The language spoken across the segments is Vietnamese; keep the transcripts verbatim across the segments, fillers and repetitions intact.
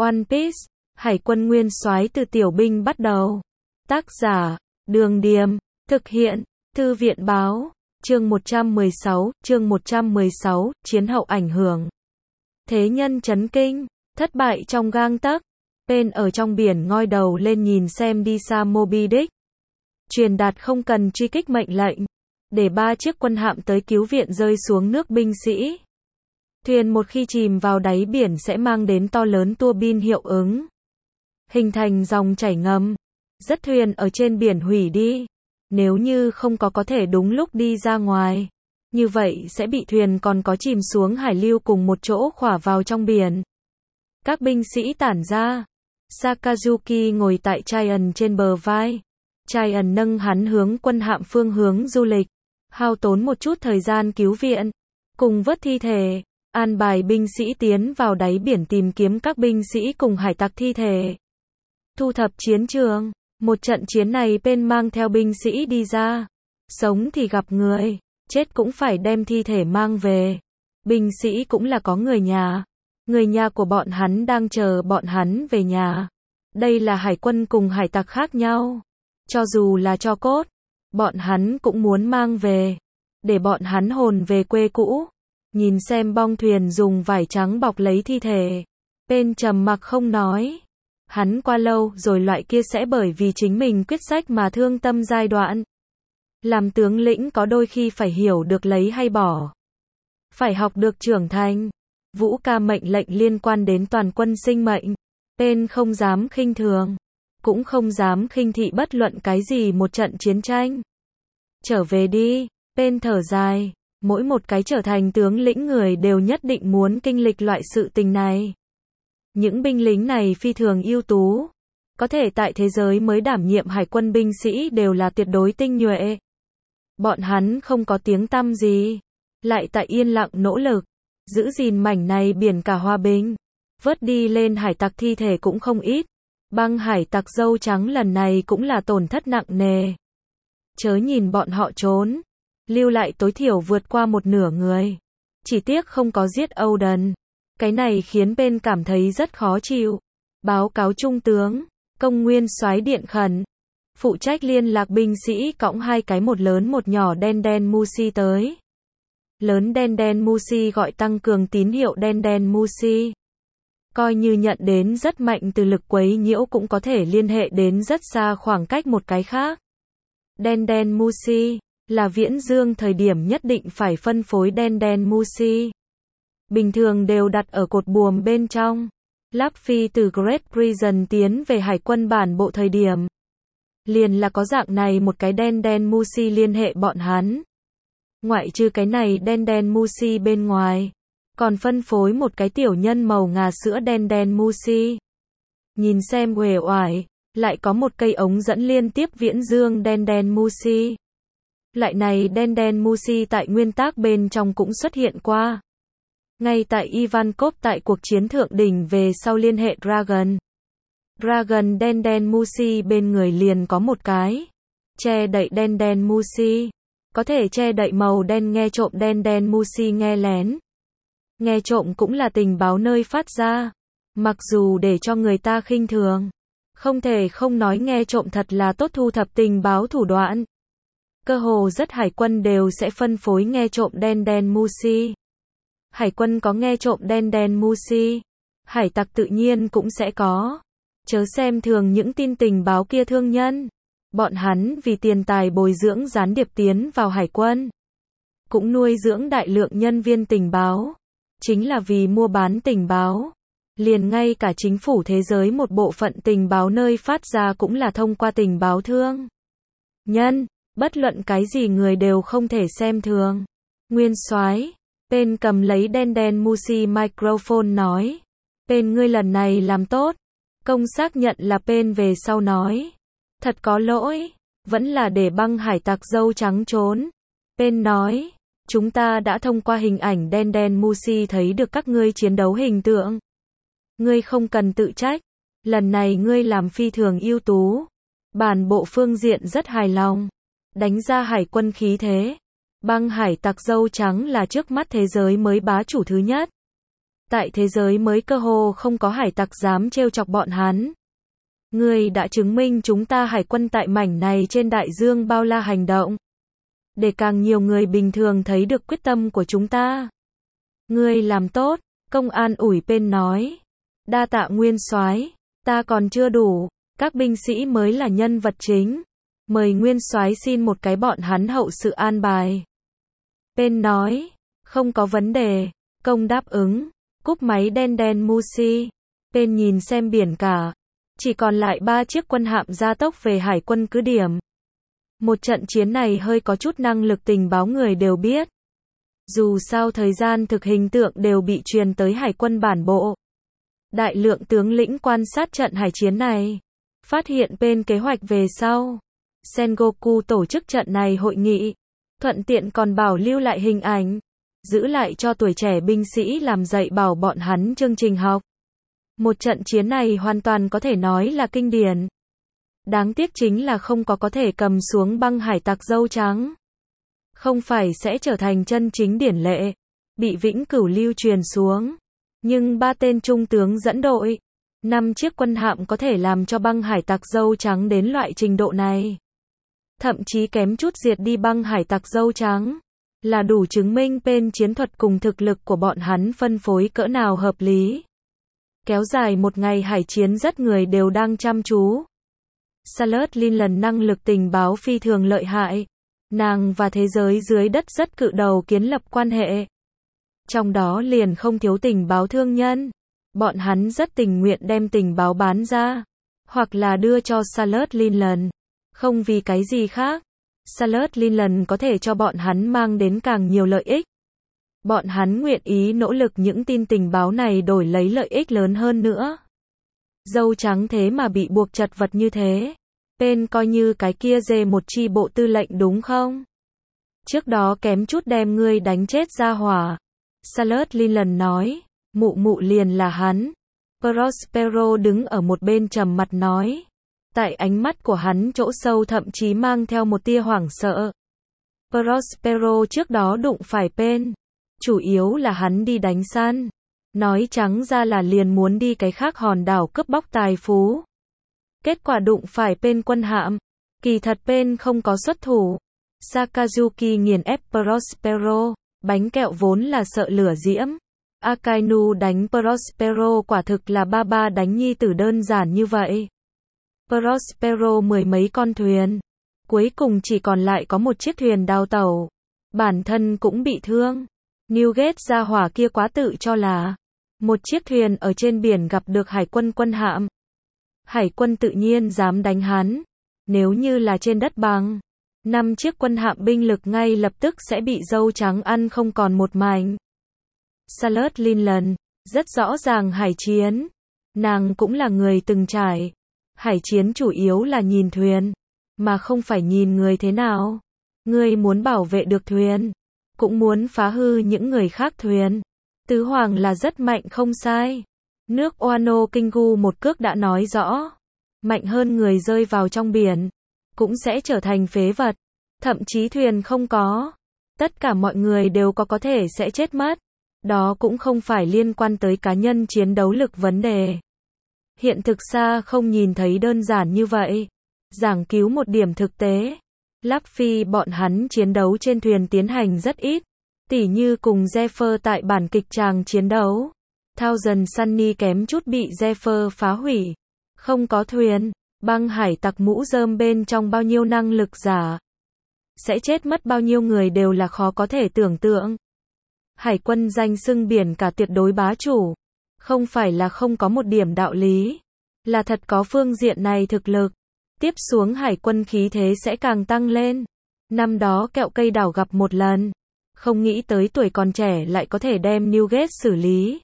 One Piece, Hải quân nguyên soái từ tiểu binh bắt đầu. Tác giả, Đường Điềm, thực hiện, Thư viện báo, chương một trăm mười sáu, chương một trăm mười sáu, chiến hậu ảnh hưởng. Thế nhân chấn kinh, thất bại trong gang tấc. Pen ở trong biển ngoi đầu lên nhìn xem đi xa Moby Dick. Truyền đạt không cần truy kích mệnh lệnh, để ba chiếc quân hạm tới cứu viện rơi xuống nước binh sĩ. Thuyền một khi chìm vào đáy biển sẽ mang đến to lớn tua bin hiệu ứng, hình thành dòng chảy ngầm. Rất thuyền ở trên biển hủy đi. Nếu như không có có thể đúng lúc đi ra ngoài, như vậy sẽ bị thuyền còn có chìm xuống hải lưu cùng một chỗ khỏa vào trong biển. Các binh sĩ tản ra. Sakazuki ngồi tại Giant trên bờ vai. Giant nâng hắn hướng quân hạm phương hướng du lịch, hao tốn một chút thời gian cứu viện, cùng vớt thi thể, an bài binh sĩ tiến vào đáy biển tìm kiếm các binh sĩ cùng hải tặc thi thể. Thu thập chiến trường. Một trận chiến này Pen mang theo binh sĩ đi ra. Sống thì gặp người, chết cũng phải đem thi thể mang về. Binh sĩ cũng là có người nhà. Người nhà của bọn hắn đang chờ bọn hắn về nhà. Đây là hải quân cùng hải tặc khác nhau. Cho dù là tro cốt, bọn hắn cũng muốn mang về, để bọn hắn hồn về quê cũ. Nhìn xem bong thuyền dùng vải trắng bọc lấy thi thể, Pen trầm mặc không nói. Hắn qua lâu rồi loại kia sẽ bởi vì chính mình quyết sách mà thương tâm giai đoạn. Làm tướng lĩnh có đôi khi phải hiểu được lấy hay bỏ. Phải học được trưởng thành. Vũ ca mệnh lệnh liên quan đến toàn quân sinh mệnh. Pen không dám khinh thường, cũng không dám khinh thị bất luận cái gì một trận chiến tranh. Trở về đi, Pen thở dài. Mỗi một cái trở thành tướng lĩnh người đều nhất định muốn kinh lịch loại sự tình này. Những binh lính này phi thường ưu tú, có thể tại thế giới mới đảm nhiệm hải quân binh sĩ đều là tuyệt đối tinh nhuệ. Bọn hắn không có tiếng tăm gì, lại tại yên lặng nỗ lực, giữ gìn mảnh này biển cả hòa bình. Vớt đi lên hải tặc thi thể cũng không ít. Băng hải tặc dâu trắng lần này cũng là tổn thất nặng nề. Chớ nhìn bọn họ trốn, lưu lại tối thiểu vượt qua một nửa người. Chỉ tiếc không có giết Oden. Cái này khiến Pen cảm thấy rất khó chịu. Báo cáo trung tướng, công nguyên soái điện khẩn. Phụ trách liên lạc binh sĩ cõng hai cái một lớn một nhỏ đen đen Mushi tới. Lớn đen đen Mushi gọi tăng cường tín hiệu đen đen Mushi. Coi như nhận đến rất mạnh từ lực quấy nhiễu cũng có thể liên hệ đến rất xa khoảng cách một cái khác. Đen đen Mushi là viễn dương thời điểm nhất định phải phân phối đen đen Mushi. Bình thường đều đặt ở cột buồm bên trong. Luffy từ Great Prison tiến về hải quân bản bộ thời điểm, liền là có dạng này một cái đen đen Mushi liên hệ bọn hắn. Ngoại trừ cái này đen đen Mushi bên ngoài, còn phân phối một cái tiểu nhân màu ngà sữa đen đen Mushi. Nhìn xem uể oải, lại có một cây ống dẫn liên tiếp viễn dương đen đen Mushi. Loại này đen đen Mushi tại nguyên tác bên trong cũng xuất hiện qua. Ngay tại Ivankov tại cuộc chiến thượng đỉnh về sau liên hệ Dragon. Dragon đen đen Mushi bên người liền có một cái che đậy đen đen Mushi, có thể che đậy màu đen nghe trộm đen đen Mushi nghe lén. Nghe trộm cũng là tình báo nơi phát ra. Mặc dù để cho người ta khinh thường, không thể không nói nghe trộm thật là tốt thu thập tình báo thủ đoạn. Cơ hồ rất hải quân đều sẽ phân phối nghe trộm đen đen Mushi. Hải quân có nghe trộm đen đen Mushi, hải tặc tự nhiên cũng sẽ có. Chớ xem thường những tin tình báo kia thương nhân. Bọn hắn vì tiền tài bồi dưỡng gián điệp tiến vào hải quân, cũng nuôi dưỡng đại lượng nhân viên tình báo. Chính là vì mua bán tình báo. Liền ngay cả chính phủ thế giới một bộ phận tình báo nơi phát ra cũng là thông qua tình báo thương nhân. Bất luận cái gì người đều không thể xem thường. Nguyên soái, Pen cầm lấy đen đen Mushi microphone nói. Pen ngươi lần này làm tốt. Công xác nhận là Pen về sau nói. Thật có lỗi, vẫn là để băng hải tặc dâu trắng trốn. Pen nói, chúng ta đã thông qua hình ảnh đen đen Mushi thấy được các ngươi chiến đấu hình tượng. Ngươi không cần tự trách. Lần này ngươi làm phi thường ưu tú. Bản bộ phương diện rất hài lòng. Đánh ra hải quân khí thế. Băng hải tặc dâu trắng là trước mắt thế giới mới bá chủ thứ nhất. Tại thế giới mới cơ hồ không có hải tặc dám trêu chọc bọn hắn. Ngươi đã chứng minh chúng ta hải quân tại mảnh này trên đại dương bao la hành động. Để càng nhiều người bình thường thấy được quyết tâm của chúng ta. Ngươi làm tốt, Công an ủi Pen nói. Đa tạ Nguyên soái, ta còn chưa đủ, các binh sĩ mới là nhân vật chính. Mời Nguyên soái xin một cái bọn hắn hậu sự an bài. Pen nói, không có vấn đề, Công đáp ứng, cúp máy đen đen Musi. Pen nhìn xem biển cả, chỉ còn lại ba chiếc quân hạm gia tốc về hải quân cứ điểm. Một trận chiến này hơi có chút năng lực tình báo người đều biết. Dù sao thời gian thực hình tượng đều bị truyền tới hải quân bản bộ. Đại lượng tướng lĩnh quan sát trận hải chiến này, phát hiện bên kế hoạch về sau. Sengoku tổ chức trận này hội nghị, thuận tiện còn bảo lưu lại hình ảnh, giữ lại cho tuổi trẻ binh sĩ làm dạy bảo bọn hắn chương trình học. Một trận chiến này hoàn toàn có thể nói là kinh điển. Đáng tiếc chính là không có có thể cầm xuống băng hải tặc dâu trắng. Không phải sẽ trở thành chân chính điển lệ, bị vĩnh cửu lưu truyền xuống. Nhưng ba tên trung tướng dẫn đội, năm chiếc quân hạm có thể làm cho băng hải tặc dâu trắng đến loại trình độ này. Thậm chí kém chút diệt đi băng hải tặc dâu trắng. Là đủ chứng minh bên chiến thuật cùng thực lực của bọn hắn phân phối cỡ nào hợp lý. Kéo dài một ngày hải chiến rất người đều đang chăm chú. Charlotte Linland năng lực tình báo phi thường lợi hại. Nàng và thế giới dưới đất rất cự đầu kiến lập quan hệ. Trong đó liền không thiếu tình báo thương nhân. Bọn hắn rất tình nguyện đem tình báo bán ra. Hoặc là đưa cho Charlotte Linland. Không vì cái gì khác. Charlotte Linland có thể cho bọn hắn mang đến càng nhiều lợi ích. Bọn hắn nguyện ý nỗ lực những tin tình báo này đổi lấy lợi ích lớn hơn nữa. Dâu trắng thế mà bị buộc chật vật như thế. Pen coi như cái kia dê một chi bộ tư lệnh đúng không? Trước đó kém chút đem ngươi đánh chết ra hỏa. Charlotte Linland nói, mụ mụ liền là hắn. Prospero đứng ở một bên trầm mặt nói. Tại ánh mắt của hắn chỗ sâu thậm chí mang theo một tia hoảng sợ. Prospero trước đó đụng phải Pen. Chủ yếu là hắn đi đánh săn. Nói trắng ra là liền muốn đi cái khác hòn đảo cướp bóc tài phú. Kết quả đụng phải Pen quân hạm. Kỳ thật Pen không có xuất thủ. Sakazuki nghiền ép Prospero. Bánh kẹo vốn là sợ lửa diễm. Akainu đánh Prospero quả thực là ba ba đánh nhi tử đơn giản như vậy. Prospero mười mấy con thuyền. Cuối cùng chỉ còn lại có một chiếc thuyền đào tẩu. Bản thân cũng bị thương. Newgate ra hỏa kia quá tự cho là một chiếc thuyền ở trên biển gặp được hải quân quân hạm. Hải quân tự nhiên dám đánh hắn. Nếu như là trên đất bằng, năm chiếc quân hạm binh lực ngay lập tức sẽ bị dâu trắng ăn không còn một mảnh. Charlotte Linland, rất rõ ràng hải chiến. Nàng cũng là người từng trải. Hải chiến chủ yếu là nhìn thuyền, mà không phải nhìn người thế nào. Ngươi muốn bảo vệ được thuyền, cũng muốn phá hư những người khác thuyền. Tứ Hoàng là rất mạnh không sai. Nước Wano Kingu một cước đã nói rõ. Mạnh hơn người rơi vào trong biển, cũng sẽ trở thành phế vật. Thậm chí thuyền không có. Tất cả mọi người đều có có thể sẽ chết mất. Đó cũng không phải liên quan tới cá nhân chiến đấu lực vấn đề. Hiện thực xa không nhìn thấy đơn giản như vậy. Giảng cứu một điểm thực tế. Luffy bọn hắn chiến đấu trên thuyền tiến hành rất ít. Tỉ như cùng Zephyr tại bản kịch tràng chiến đấu. Thousand Sunny kém chút bị Zephyr phá hủy. Không có thuyền, băng hải tặc mũ rơm bên trong bao nhiêu năng lực giả. Sẽ chết mất bao nhiêu người đều là khó có thể tưởng tượng. Hải quân danh xưng biển cả tuyệt đối bá chủ. Không phải là không có một điểm đạo lý. Là thật có phương diện này thực lực. Tiếp xuống hải quân khí thế sẽ càng tăng lên. Năm đó kẹo cây đảo gặp một lần. Không nghĩ tới tuổi còn trẻ lại có thể đem Newgate xử lý.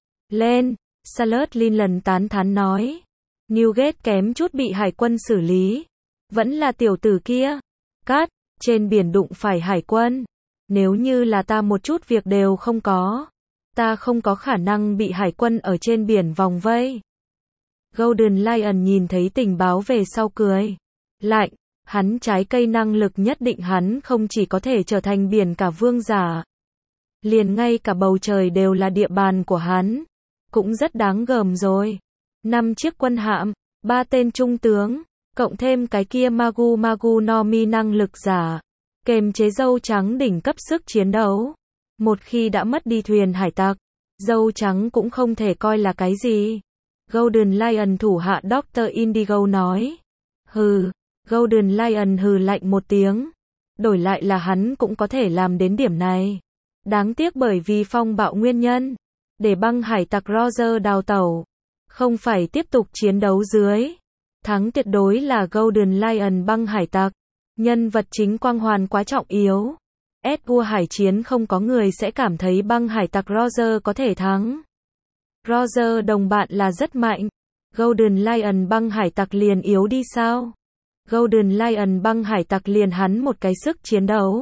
Lên, Charlotte Linland tán thán nói. Newgate kém chút bị hải quân xử lý. Vẫn là tiểu tử kia. Cát, trên biển đụng phải hải quân. Nếu như là ta một chút việc đều không có. Ta không có khả năng bị hải quân ở trên biển vòng vây. Golden Lion nhìn thấy tình báo về sau cười. Lạnh, hắn trái cây năng lực nhất định hắn không chỉ có thể trở thành biển cả vương giả. liền ngay cả bầu trời đều là địa bàn của hắn. Cũng rất đáng gờm rồi. Năm chiếc quân hạm, ba tên trung tướng, cộng thêm cái kia Magu Magu no Mi năng lực giả, kềm chế dâu trắng đỉnh cấp sức chiến đấu. Một khi đã mất đi thuyền hải tặc, dâu trắng cũng không thể coi là cái gì. Golden Lion thủ hạ doctor Indigo nói. Hừ, Golden Lion hừ lạnh một tiếng. Đổi lại là hắn cũng có thể làm đến điểm này. Đáng tiếc bởi vì phong bạo nguyên nhân, để băng hải tặc Roger đào tẩu, không phải tiếp tục chiến đấu dưới. Thắng tuyệt đối là Golden Lion băng hải tặc. Nhân vật chính quang hoàn quá trọng yếu. S vua hải chiến không có người sẽ cảm thấy băng hải tặc Roger có thể thắng. Roger đồng bạn là rất mạnh. Golden Lion băng hải tặc liền yếu đi sao? Golden Lion băng hải tặc liền hắn một cái sức chiến đấu.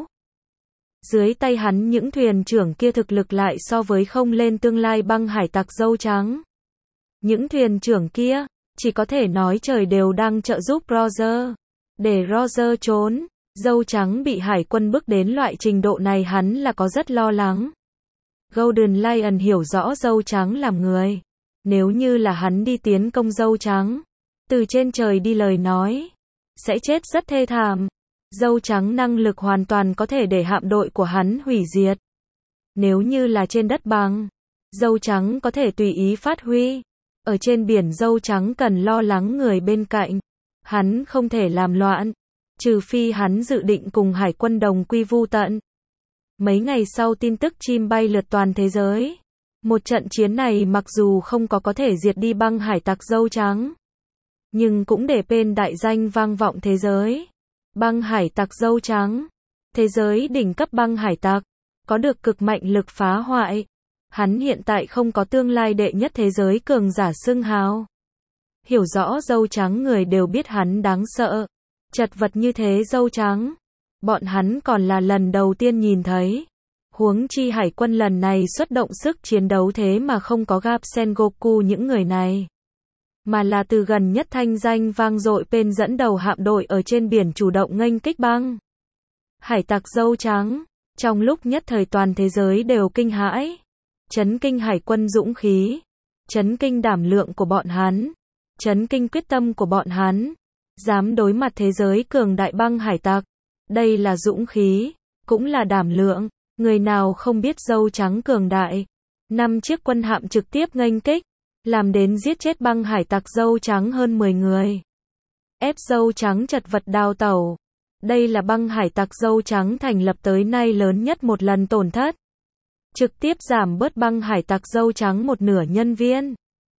Dưới tay hắn những thuyền trưởng kia thực lực lại so với không lên tương lai băng hải tặc dâu trắng. Những thuyền trưởng kia, chỉ có thể nói trời đều đang trợ giúp Roger. Để Roger trốn, dâu trắng bị hải quân bức đến loại trình độ này hắn là có rất lo lắng. Golden Lion hiểu rõ dâu trắng làm người. Nếu như là hắn đi tiến công dâu trắng, từ trên trời đi lời nói, sẽ chết rất thê thảm. Dâu trắng năng lực hoàn toàn có thể để hạm đội của hắn hủy diệt. Nếu như là trên đất bằng, dâu trắng có thể tùy ý phát huy. Ở trên biển dâu trắng cần lo lắng người bên cạnh. Hắn không thể làm loạn, trừ phi hắn dự định cùng hải quân đồng quy vu tận. Mấy ngày sau tin tức chim bay lượt toàn thế giới. Một trận chiến này mặc dù không có có thể diệt đi băng hải tặc dâu trắng, nhưng cũng để tên đại danh vang vọng thế giới. Băng hải tặc dâu trắng, thế giới đỉnh cấp băng hải tặc, có được cực mạnh lực phá hoại. Hắn hiện tại không có tương lai đệ nhất thế giới cường giả xưng hào. Hiểu rõ dâu trắng người đều biết hắn đáng sợ. Chật vật như thế dâu trắng, bọn hắn còn là lần đầu tiên nhìn thấy. Huống chi hải quân lần này xuất động sức chiến đấu thế mà không có gặp Sengoku những người này, mà là từ gần nhất thanh danh vang dội bên dẫn đầu hạm đội ở trên biển chủ động nghênh kích băng hải tặc dâu trắng. Trong lúc nhất thời toàn thế giới đều kinh hãi, chấn kinh hải quân dũng khí, chấn kinh đảm lượng của bọn hắn, chấn kinh quyết tâm của bọn hắn, dám đối mặt thế giới cường đại băng hải tặc. Đây là dũng khí, cũng là đảm lượng. Người nào không biết dâu trắng cường đại. Năm chiếc quân hạm trực tiếp nghênh kích, làm đến giết chết băng hải tặc dâu trắng hơn mười người. Ép dâu trắng chật vật đào tẩu. Đây là băng hải tặc dâu trắng thành lập tới nay lớn nhất một lần tổn thất. Trực tiếp giảm bớt băng hải tặc dâu trắng một nửa nhân viên.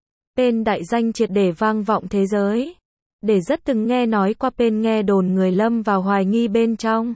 Tên đại danh triệt để vang vọng thế giới. Để rất từng nghe nói qua bên nghe đồn người lâm vào hoài nghi bên trong.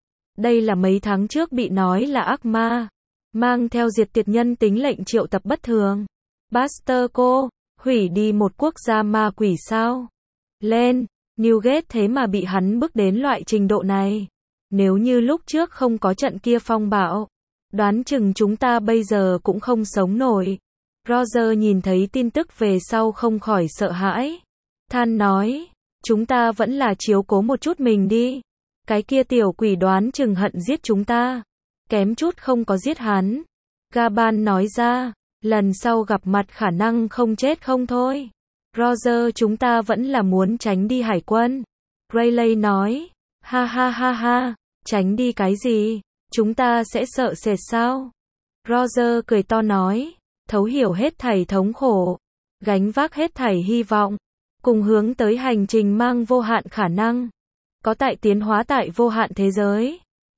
Đây là mấy tháng trước bị nói là ác ma, mang theo diệt tiệt nhân tính lệnh triệu tập bất thường. Buster cô, hủy đi một quốc gia ma quỷ sao? Lên, Newgate thế mà bị hắn bức đến loại trình độ này. Nếu như lúc trước không có trận kia phong bạo, đoán chừng chúng ta bây giờ cũng không sống nổi. Roger nhìn thấy tin tức về sau không khỏi sợ hãi. Than nói, chúng ta vẫn là chiếu cố một chút mình đi. Cái kia tiểu quỷ đoán chừng hận giết chúng ta. Kém chút không có giết hắn. Gaban nói ra, lần sau gặp mặt khả năng không chết không thôi. Roger chúng ta vẫn là muốn tránh đi hải quân. Rayleigh nói, ha ha ha ha, tránh đi cái gì, chúng ta sẽ sợ sệt sao? Roger cười to nói, thấu hiểu hết thảy thống khổ, gánh vác hết thảy hy vọng, cùng hướng tới hành trình mang vô hạn khả năng. Có tại tiến hóa tại vô hạn thế giới.